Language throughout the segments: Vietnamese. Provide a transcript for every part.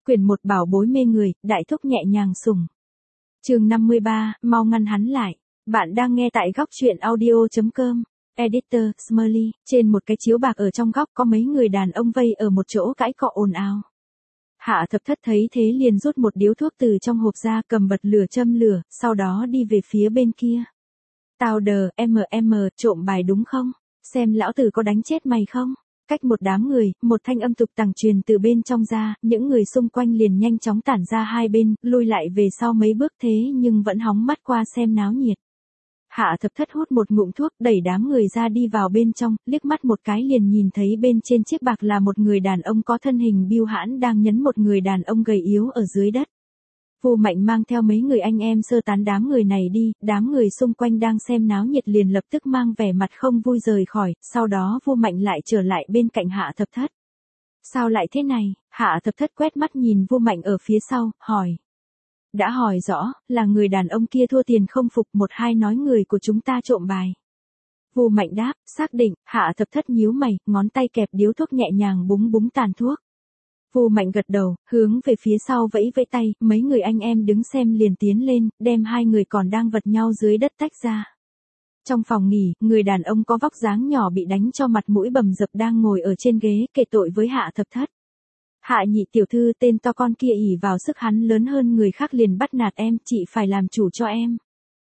Quyển 1 bảo bối mê người, đại thúc nhẹ nhàng sủng. Chương 53, mau ngăn hắn lại. Bạn đang nghe tại góc truyện audio.com. Editor, Smiley, trên một cái chiếu bạc ở trong góc có mấy người đàn ông vây ở một chỗ cãi cọ ồn ào. Hạ Thập Thất thấy thế liền rút một điếu thuốc từ trong hộp ra, cầm bật lửa châm lửa, sau đó đi về phía bên kia. Tao đờ, trộm bài đúng không? Xem lão tử có đánh chết mày không? Cách một đám người, một thanh âm tục tằng truyền từ bên trong ra, những người xung quanh liền nhanh chóng tản ra hai bên, lui lại về sau mấy bước thế nhưng vẫn hóng mắt qua xem náo nhiệt. Hạ Thập Thất hút một ngụm thuốc, đẩy đám người ra đi vào bên trong, liếc mắt một cái liền nhìn thấy bên trên chiếc bạc là một người đàn ông có thân hình biêu hãn đang nhấn một người đàn ông gầy yếu ở dưới đất. Vu Mạnh mang theo mấy người anh em sơ tán đám người này đi, đám người xung quanh đang xem náo nhiệt liền lập tức mang vẻ mặt không vui rời khỏi, sau đó Vu Mạnh lại trở lại bên cạnh Hạ Thập Thất. Sao lại thế này? Hạ Thập Thất quét mắt nhìn Vu Mạnh ở phía sau, hỏi. Đã hỏi rõ, là người đàn ông kia thua tiền không phục, một hai nói người của chúng ta trộm bài. Vu Mạnh đáp, xác định. Hạ Thập Thất nhíu mày, ngón tay kẹp điếu thuốc nhẹ nhàng búng búng tàn thuốc. Vu Mạnh gật đầu, hướng về phía sau vẫy vẫy tay, mấy người anh em đứng xem liền tiến lên, đem hai người còn đang vật nhau dưới đất tách ra. Trong phòng nghỉ, người đàn ông có vóc dáng nhỏ bị đánh cho mặt mũi bầm dập đang ngồi ở trên ghế kể tội với Hạ Thập Thất. Hạ nhị tiểu thư tên to con kia ỷ vào sức hắn lớn hơn người khác liền bắt nạt em, chị phải làm chủ cho em.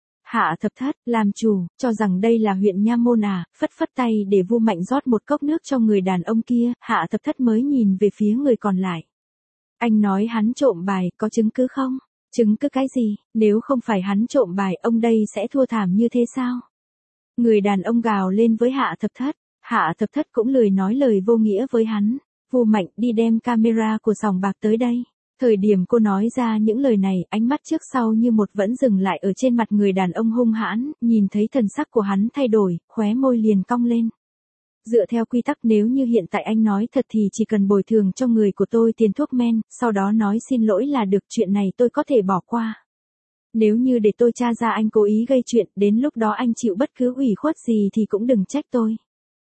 Hạ Thập Thất, làm chủ, cho rằng đây là huyện Nha Môn à, phất phất tay để Vu Mạnh rót một cốc nước cho người đàn ông kia, Hạ Thập Thất mới nhìn về phía người còn lại. Anh nói hắn trộm bài, có chứng cứ không? Chứng cứ cái gì, nếu không phải hắn trộm bài ông đây sẽ thua thảm như thế sao? Người đàn ông gào lên với Hạ Thập Thất, Hạ Thập Thất cũng lười nói lời vô nghĩa với hắn. Vu Mạnh đi đem camera của sòng bạc tới đây. Thời điểm cô nói ra những lời này, ánh mắt trước sau như một vẫn dừng lại ở trên mặt người đàn ông hung hãn, nhìn thấy thần sắc của hắn thay đổi, khóe môi liền cong lên. Dựa theo quy tắc nếu như hiện tại anh nói thật thì chỉ cần bồi thường cho người của tôi tiền thuốc men, sau đó nói xin lỗi là được, chuyện này tôi có thể bỏ qua. Nếu như để tôi tra ra anh cố ý gây chuyện, đến lúc đó anh chịu bất cứ ủy khuất gì thì cũng đừng trách tôi.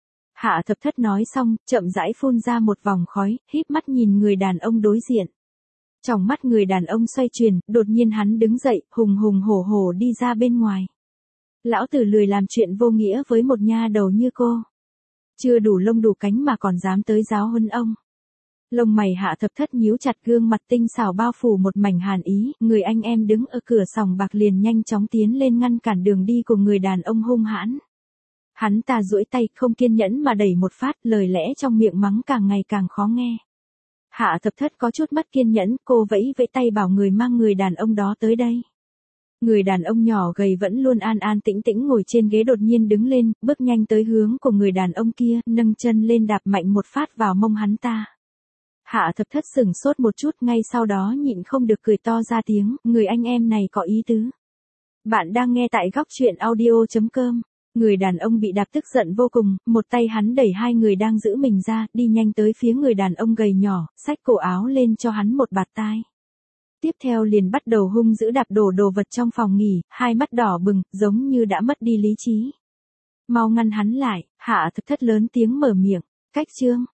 Hạ Thập Thất nói xong, chậm rãi phun ra một vòng khói, híp mắt nhìn người đàn ông đối diện. Trong mắt người đàn ông xoay chuyển, đột nhiên hắn đứng dậy, hùng hùng hổ hổ đi ra bên ngoài. Lão tử lười làm chuyện vô nghĩa với một nha đầu như cô. Chưa đủ lông đủ cánh mà còn dám tới giáo huấn ông. Lông mày Hạ Thập Thất nhíu chặt, gương mặt tinh xảo bao phủ một mảnh hàn ý, người anh em đứng ở cửa sòng bạc liền nhanh chóng tiến lên ngăn cản đường đi của người đàn ông hung hãn. Hắn ta duỗi tay không kiên nhẫn mà đẩy một phát, lời lẽ trong miệng mắng càng ngày càng khó nghe. Hạ Thập Thất có chút mất kiên nhẫn, cô vẫy vẫy tay bảo người mang người đàn ông đó tới đây. Người đàn ông nhỏ gầy vẫn luôn an an tĩnh tĩnh ngồi trên ghế đột nhiên đứng lên, bước nhanh tới hướng của người đàn ông kia, nâng chân lên đạp mạnh một phát vào mông hắn ta. Hạ Thập Thất sửng sốt một chút, ngay sau đó nhịn không được cười to ra tiếng, người anh em này có ý tứ. Bạn đang nghe tại góc truyện audio.com. Người đàn ông bị đạp tức giận vô cùng, một tay hắn đẩy hai người đang giữ mình ra, đi nhanh tới phía người đàn ông gầy nhỏ, xách cổ áo lên cho hắn một bạt tai. Tiếp theo liền bắt đầu hung dữ đạp đổ đồ vật trong phòng nghỉ, hai mắt đỏ bừng, giống như đã mất đi lý trí. Mau ngăn hắn lại, Hạ Thập Thất lớn tiếng mở miệng, cách chương.